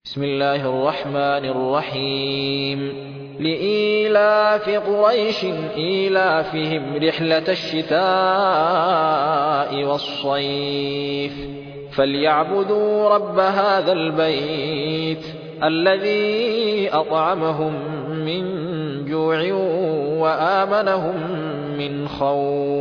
بسم الله الرحمن الرحيم لإيلاف قريش إيلافهم رحلة الشتاء والصيف فليعبدوا رب هذا البيت الذي أطعمهم من جوع وآمنهم من خوف.